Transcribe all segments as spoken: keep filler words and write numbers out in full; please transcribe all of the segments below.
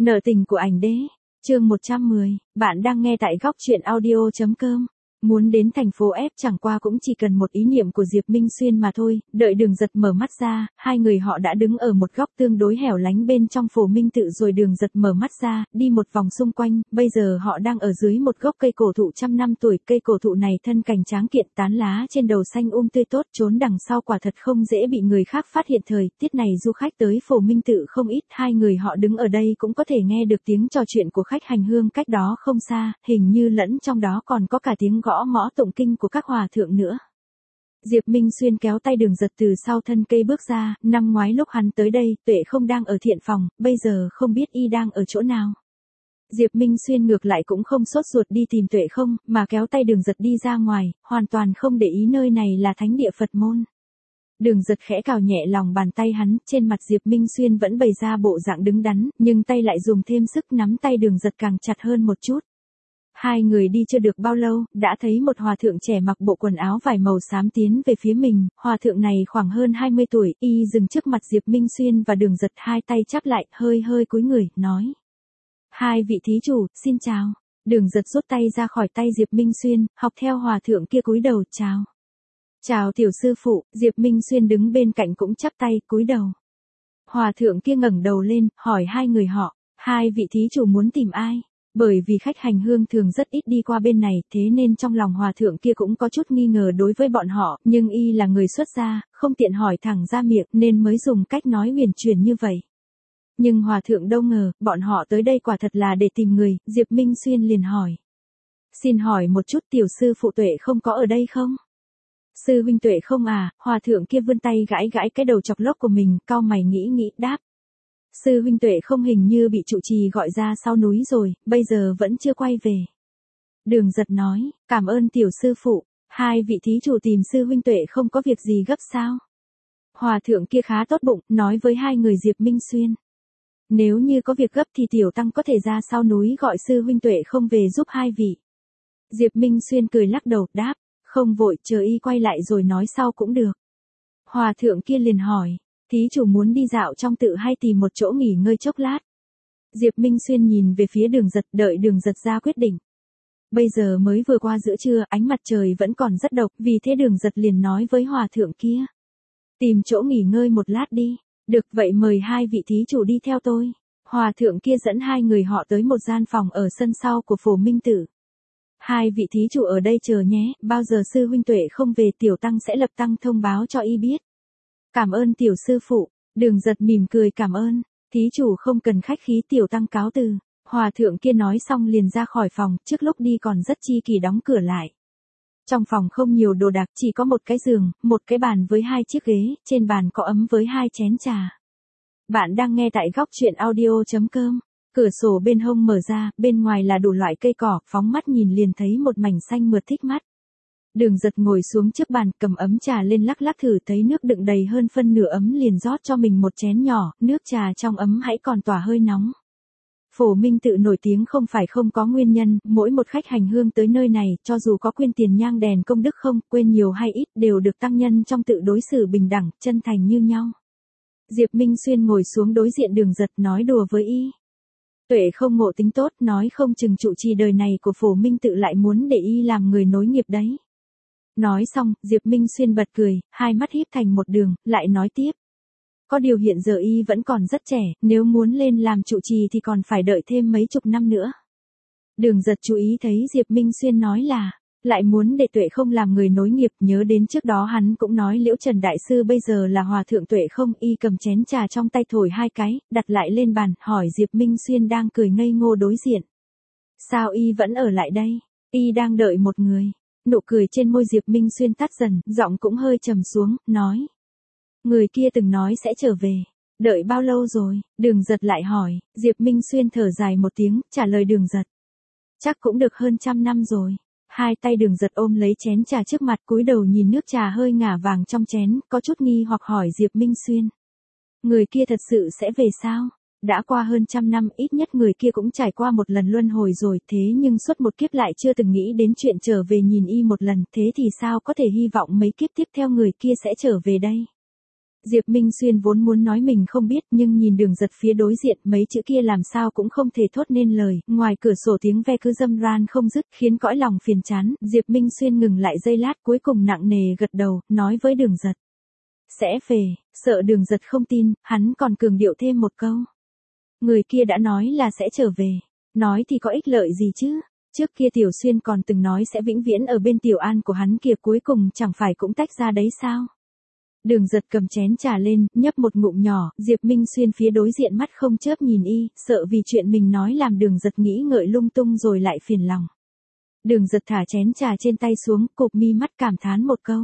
Nợ tình của ảnh đế, chương một trăm mười, bạn đang nghe tại góc truyện audio.com. Muốn đến thành phố F chẳng qua cũng chỉ cần một ý niệm của Diệp Minh Xuyên mà thôi, đợi Đường Giật mở mắt ra, hai người họ đã đứng ở một góc tương đối hẻo lánh bên trong Phổ Minh Tự rồi Đường Giật mở mắt ra, đi một vòng xung quanh, bây giờ họ đang ở dưới một gốc cây cổ thụ trăm năm tuổi, cây cổ thụ này thân cành tráng kiện tán lá trên đầu xanh um tươi tốt, trốn đằng sau quả thật không dễ bị người khác phát hiện thời tiết này du khách tới Phổ Minh Tự không ít, hai người họ đứng ở đây cũng có thể nghe được tiếng trò chuyện của khách hành hương cách đó không xa, hình như lẫn trong đó còn có cả tiếng gõ ngõ tụng kinh của các hòa thượng nữa. Diệp Minh Xuyên kéo tay Đường Giật từ sau thân cây bước ra, năm ngoái lúc hắn tới đây, Tuệ không đang ở thiện phòng, bây giờ không biết y đang ở chỗ nào. Diệp Minh Xuyên ngược lại cũng không sốt ruột đi tìm Tuệ không, mà kéo tay Đường Giật đi ra ngoài, hoàn toàn không để ý nơi này là thánh địa Phật môn. Đường Giật khẽ cào nhẹ lòng bàn tay hắn, trên mặt Diệp Minh Xuyên vẫn bày ra bộ dạng đứng đắn, nhưng tay lại dùng thêm sức nắm tay Đường Giật càng chặt hơn một chút. Hai người đi chưa được bao lâu, đã thấy một hòa thượng trẻ mặc bộ quần áo vải màu xám tiến về phía mình, hòa thượng này khoảng hơn hai mươi tuổi, y dừng trước mặt Diệp Minh Xuyên và Đường Giật, hai tay chắp lại, hơi hơi cúi người, nói. Hai vị thí chủ, xin chào. Đường Giật rút tay ra khỏi tay Diệp Minh Xuyên, học theo hòa thượng kia cúi đầu, chào. Chào tiểu sư phụ, Diệp Minh Xuyên đứng bên cạnh cũng chắp tay, cúi đầu. Hòa thượng kia ngẩng đầu lên, hỏi hai người họ, hai vị thí chủ muốn tìm ai? Bởi vì khách hành hương thường rất ít đi qua bên này, thế nên trong lòng hòa thượng kia cũng có chút nghi ngờ đối với bọn họ, nhưng y là người xuất gia, không tiện hỏi thẳng ra miệng nên mới dùng cách nói huyền chuyển như vậy. Nhưng hòa thượng đâu ngờ, bọn họ tới đây quả thật là để tìm người, Diệp Minh Xuyên liền hỏi. Xin hỏi một chút, tiểu sư phụ Tuệ không có ở đây không? Sư huynh Tuệ không à? Hòa thượng kia vươn tay gãi gãi cái đầu chọc lốc của mình, cau mày nghĩ nghĩ, đáp. Sư huynh Tuệ không hình như bị trụ trì gọi ra sau núi rồi, bây giờ vẫn chưa quay về. Đường Giật nói, cảm ơn tiểu sư phụ, hai vị thí chủ tìm sư huynh Tuệ không có việc gì gấp sao? Hòa thượng kia khá tốt bụng, nói với hai người Diệp Minh Xuyên. Nếu như có việc gấp thì tiểu tăng có thể ra sau núi gọi sư huynh Tuệ không về giúp hai vị. Diệp Minh Xuyên cười lắc đầu, đáp, không vội, chờ y quay lại rồi nói sau cũng được. Hòa thượng kia liền hỏi. Thí chủ muốn đi dạo trong tự hay tìm một chỗ nghỉ ngơi chốc lát? Diệp Minh Xuyên nhìn về phía Đường Giật, đợi Đường Giật ra quyết định. Bây giờ mới vừa qua giữa trưa, ánh mặt trời vẫn còn rất độc, vì thế Đường Giật liền nói với hòa thượng kia. Tìm chỗ nghỉ ngơi một lát đi. Được vậy mời hai vị thí chủ đi theo tôi. Hòa thượng kia dẫn hai người họ tới một gian phòng ở sân sau của Phổ Minh Tự. Hai vị thí chủ ở đây chờ nhé, bao giờ sư huynh Tuệ không về tiểu tăng sẽ lập tăng thông báo cho y biết. Cảm ơn tiểu sư phụ, Đường Giật mỉm cười cảm ơn, thí chủ không cần khách khí, tiểu tăng cáo từ. Hòa thượng kia nói xong liền ra khỏi phòng, trước lúc đi còn rất chi kỷ đóng cửa lại. Trong phòng không nhiều đồ đạc, chỉ có một cái giường, một cái bàn với hai chiếc ghế, trên bàn có ấm với hai chén trà. Bạn đang nghe tại góc truyện audio.com, cửa sổ bên hông mở ra, bên ngoài là đủ loại cây cỏ, phóng mắt nhìn liền thấy một mảnh xanh mượt thích mắt. Đường Giật ngồi xuống trước bàn, cầm ấm trà lên lắc lắc thử, thấy nước đựng đầy hơn phân nửa ấm liền rót cho mình một chén nhỏ, nước trà trong ấm hãy còn tỏa hơi nóng. Phổ Minh Tự nổi tiếng không phải không có nguyên nhân, mỗi một khách hành hương tới nơi này, cho dù có quyên tiền nhang đèn công đức không, quên nhiều hay ít, đều được tăng nhân trong tự đối xử bình đẳng, chân thành như nhau. Diệp Minh Xuyên ngồi xuống đối diện Đường Giật, nói đùa với y. Tuệ không ngộ tính tốt, nói không chừng trụ trì đời này của Phổ Minh Tự lại muốn để y làm người nối nghiệp đấy. Nói xong, Diệp Minh Xuyên bật cười, hai mắt híp thành một đường, lại nói tiếp. Có điều hiện giờ y vẫn còn rất trẻ, nếu muốn lên làm trụ trì thì còn phải đợi thêm mấy chục năm nữa. Đường Giật chú ý thấy Diệp Minh Xuyên nói là, lại muốn để Tuệ không làm người nối nghiệp, nhớ đến trước đó hắn cũng nói Liễu Trần Đại Sư bây giờ là hòa thượng Tuệ không, y cầm chén trà trong tay thổi hai cái, đặt lại lên bàn, hỏi Diệp Minh Xuyên đang cười ngây ngô đối diện. Sao y vẫn ở lại đây? Y đang đợi một người. Nụ cười trên môi Diệp Minh Xuyên tắt dần, giọng cũng hơi trầm xuống, nói. Người kia từng nói sẽ trở về. Đợi bao lâu rồi? Đường Giật lại hỏi. Diệp Minh Xuyên thở dài một tiếng, trả lời Đường Giật. Chắc cũng được hơn trăm năm rồi. Hai tay Đường Giật ôm lấy chén trà trước mặt, cúi đầu nhìn nước trà hơi ngả vàng trong chén, có chút nghi hoặc hỏi Diệp Minh Xuyên. Người kia thật sự sẽ về sao? Đã qua hơn trăm năm, ít nhất người kia cũng trải qua một lần luân hồi rồi, thế nhưng suốt một kiếp lại chưa từng nghĩ đến chuyện trở về nhìn y một lần, thế thì sao có thể hy vọng mấy kiếp tiếp theo người kia sẽ trở về đây? Diệp Minh Xuyên vốn muốn nói mình không biết nhưng nhìn Đường Giật phía đối diện mấy chữ kia làm sao cũng không thể thốt nên lời, ngoài cửa sổ tiếng ve cứ râm ran không dứt khiến cõi lòng phiền chán, Diệp Minh Xuyên ngừng lại giây lát cuối cùng nặng nề gật đầu, nói với Đường Giật. Sẽ về, sợ Đường Giật không tin, hắn còn cường điệu thêm một câu. Người kia đã nói là sẽ trở về, nói thì có ích lợi gì chứ? Trước kia Tiểu Xuyên còn từng nói sẽ vĩnh viễn ở bên Tiểu An của hắn kia cuối cùng chẳng phải cũng tách ra đấy sao? Đường Giật cầm chén trà lên, nhấp một ngụm nhỏ, Diệp Minh Xuyên phía đối diện mắt không chớp nhìn y, sợ vì chuyện mình nói làm Đường Giật nghĩ ngợi lung tung rồi lại phiền lòng. Đường Giật thả chén trà trên tay xuống, cụp mi mắt cảm thán một câu.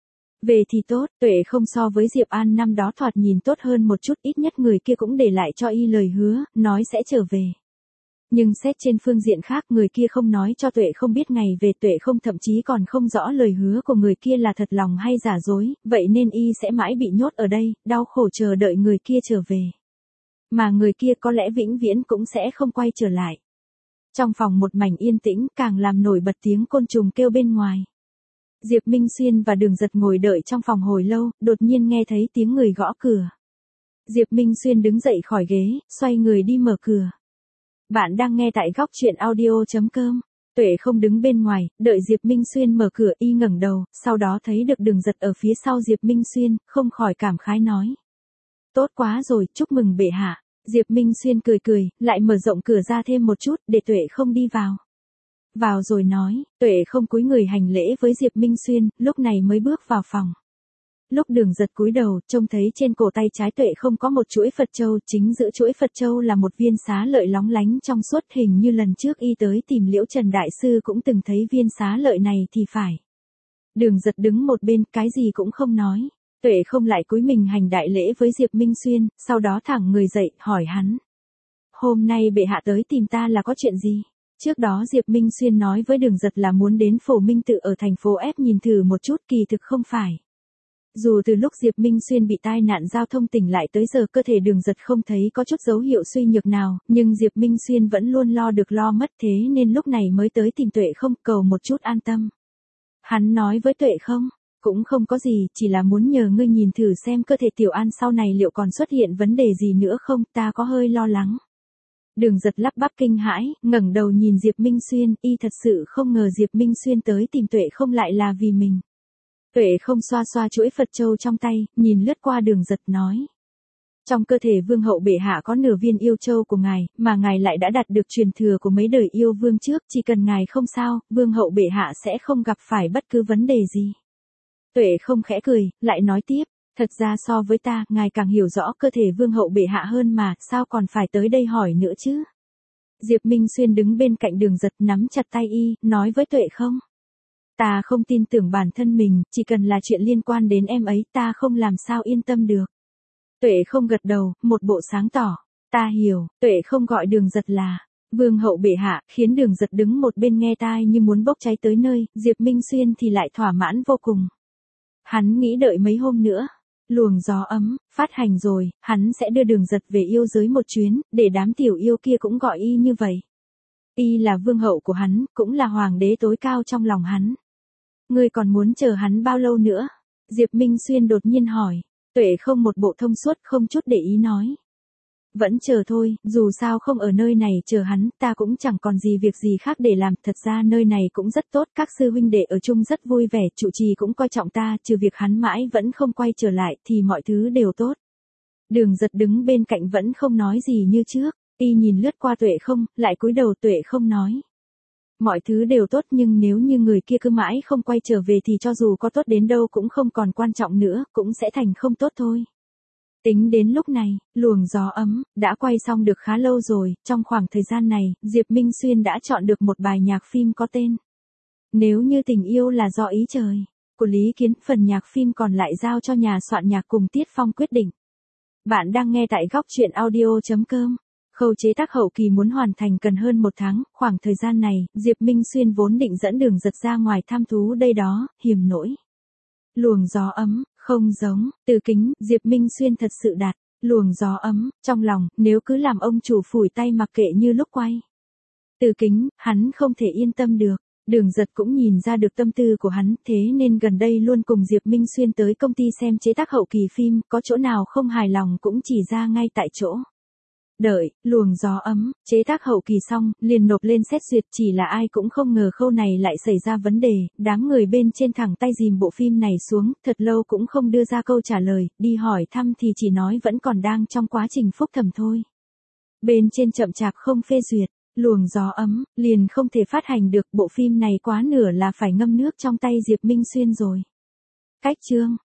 Về thì tốt, Tuệ không so với Diệp An năm đó thoạt nhìn tốt hơn một chút, ít nhất người kia cũng để lại cho y lời hứa, nói sẽ trở về. Nhưng xét trên phương diện khác người kia không nói cho Tuệ không biết ngày về, Tuệ không thậm chí còn không rõ lời hứa của người kia là thật lòng hay giả dối, vậy nên y sẽ mãi bị nhốt ở đây, đau khổ chờ đợi người kia trở về. Mà người kia có lẽ vĩnh viễn cũng sẽ không quay trở lại. Trong phòng một mảnh yên tĩnh càng làm nổi bật tiếng côn trùng kêu bên ngoài. Diệp Minh Xuyên và Đường Giật ngồi đợi trong phòng hồi lâu, đột nhiên nghe thấy tiếng người gõ cửa. Diệp Minh Xuyên đứng dậy khỏi ghế, xoay người đi mở cửa. Bạn đang nghe tại góc truyện audio chấm com. Tuệ không đứng bên ngoài, đợi Diệp Minh Xuyên mở cửa, y ngẩng đầu, sau đó thấy được Đường Giật ở phía sau Diệp Minh Xuyên, không khỏi cảm khái nói. Tốt quá rồi, chúc mừng bệ hạ. Diệp Minh Xuyên cười cười, lại mở rộng cửa ra thêm một chút, để Tuệ không đi vào. Vào rồi nói, Tuệ không cúi người hành lễ với Diệp Minh Xuyên, lúc này mới bước vào phòng. Lúc Đường Giật cúi đầu, trông thấy trên cổ tay trái Tuệ không có một chuỗi Phật châu, chính giữa chuỗi Phật châu là một viên xá lợi lóng lánh trong suốt, hình như lần trước y tới tìm Liễu Trần Đại Sư cũng từng thấy viên xá lợi này thì phải. Đường Giật đứng một bên, cái gì cũng không nói. Tuệ không lại cúi mình hành đại lễ với Diệp Minh Xuyên, sau đó thẳng người dậy, hỏi hắn. Hôm nay bệ hạ tới tìm ta là có chuyện gì? Trước đó Diệp Minh Xuyên nói với Đường Giật là muốn đến Phổ Minh Tự ở thành phố F nhìn thử một chút, kỳ thực không phải. Dù từ lúc Diệp Minh Xuyên bị tai nạn giao thông tỉnh lại tới giờ cơ thể Đường Giật không thấy có chút dấu hiệu suy nhược nào, nhưng Diệp Minh Xuyên vẫn luôn lo được lo mất, thế nên lúc này mới tới tìm Tuệ không, cầu một chút an tâm. Hắn nói với Tuệ không, cũng không có gì, chỉ là muốn nhờ ngươi nhìn thử xem cơ thể Tiểu An sau này liệu còn xuất hiện vấn đề gì nữa không, ta có hơi lo lắng. Đường Giật lắp bắp kinh hãi, ngẩng đầu nhìn Diệp Minh Xuyên, y thật sự không ngờ Diệp Minh Xuyên tới tìm Tuệ không lại là vì mình. Tuệ không xoa xoa chuỗi Phật châu trong tay, nhìn lướt qua Đường Giật nói. Trong cơ thể vương hậu bệ hạ có nửa viên yêu châu của ngài, mà ngài lại đã đạt được truyền thừa của mấy đời yêu vương trước, chỉ cần ngài không sao, vương hậu bệ hạ sẽ không gặp phải bất cứ vấn đề gì. Tuệ không khẽ cười, lại nói tiếp, thật ra so với ta, ngài càng hiểu rõ cơ thể vương hậu bệ hạ hơn mà, sao còn phải tới đây hỏi nữa chứ? Diệp Minh Xuyên đứng bên cạnh Đường Giật nắm chặt tay y, nói với Tuệ không. Ta không tin tưởng bản thân mình, chỉ cần là chuyện liên quan đến em ấy ta không làm sao yên tâm được. Tuệ không gật đầu, một bộ sáng tỏ. Ta hiểu, Tuệ không gọi Đường Giật là vương hậu bệ hạ, khiến Đường Giật đứng một bên nghe tai như muốn bốc cháy tới nơi, Diệp Minh Xuyên thì lại thỏa mãn vô cùng. Hắn nghĩ đợi mấy hôm nữa, luồng gió ấm, phát hành rồi, hắn sẽ đưa Đường Giật về yêu giới một chuyến, để đám tiểu yêu kia cũng gọi y như vậy. Y là vương hậu của hắn, cũng là hoàng đế tối cao trong lòng hắn. Ngươi còn muốn chờ hắn bao lâu nữa? Diệp Minh Xuyên đột nhiên hỏi. Tuệ không một bộ thông suốt không chút để ý nói. Vẫn chờ thôi, dù sao không ở nơi này chờ hắn, ta cũng chẳng còn gì việc gì khác để làm, thật ra nơi này cũng rất tốt, các sư huynh đệ ở chung rất vui vẻ, trụ trì cũng coi trọng ta, trừ việc hắn mãi vẫn không quay trở lại, thì mọi thứ đều tốt. Đường Giật đứng bên cạnh vẫn không nói gì như trước, y nhìn lướt qua Tuệ không, lại cúi đầu. Tuệ không nói. Mọi thứ đều tốt nhưng nếu như người kia cứ mãi không quay trở về thì cho dù có tốt đến đâu cũng không còn quan trọng nữa, cũng sẽ thành không tốt thôi. Tính đến lúc này, luồng gió ấm, đã quay xong được khá lâu rồi, trong khoảng thời gian này, Diệp Minh Xuyên đã chọn được một bài nhạc phim có tên. Nếu như tình yêu là do ý trời, của Lý Kiến, phần nhạc phim còn lại giao cho nhà soạn nhạc cùng Tiết Phong quyết định. Bạn đang nghe tại góc truyện audio chấm com. Khâu chế tác hậu kỳ muốn hoàn thành cần hơn một tháng, khoảng thời gian này, Diệp Minh Xuyên vốn định dẫn Đường Giật ra ngoài thăm thú đây đó, hiểm nỗi. Luồng gió ấm, không giống, Từ Kính, Diệp Minh Xuyên thật sự đạt, luồng gió ấm, trong lòng, nếu cứ làm ông chủ phủi tay mặc kệ như lúc quay. Từ Kính, hắn không thể yên tâm được, Đường Giật cũng nhìn ra được tâm tư của hắn, thế nên gần đây luôn cùng Diệp Minh Xuyên tới công ty xem chế tác hậu kỳ phim, có chỗ nào không hài lòng cũng chỉ ra ngay tại chỗ. Đợi, luồng gió ấm, chế tác hậu kỳ xong, liền nộp lên xét duyệt, chỉ là ai cũng không ngờ khâu này lại xảy ra vấn đề, đám người bên trên thẳng tay dìm bộ phim này xuống, thật lâu cũng không đưa ra câu trả lời, đi hỏi thăm thì chỉ nói vẫn còn đang trong quá trình phúc thẩm thôi. Bên trên chậm chạp không phê duyệt, luồng gió ấm, liền không thể phát hành được, bộ phim này quá nửa là phải ngâm nước trong tay Diệp Minh Xuyên rồi. Cách chương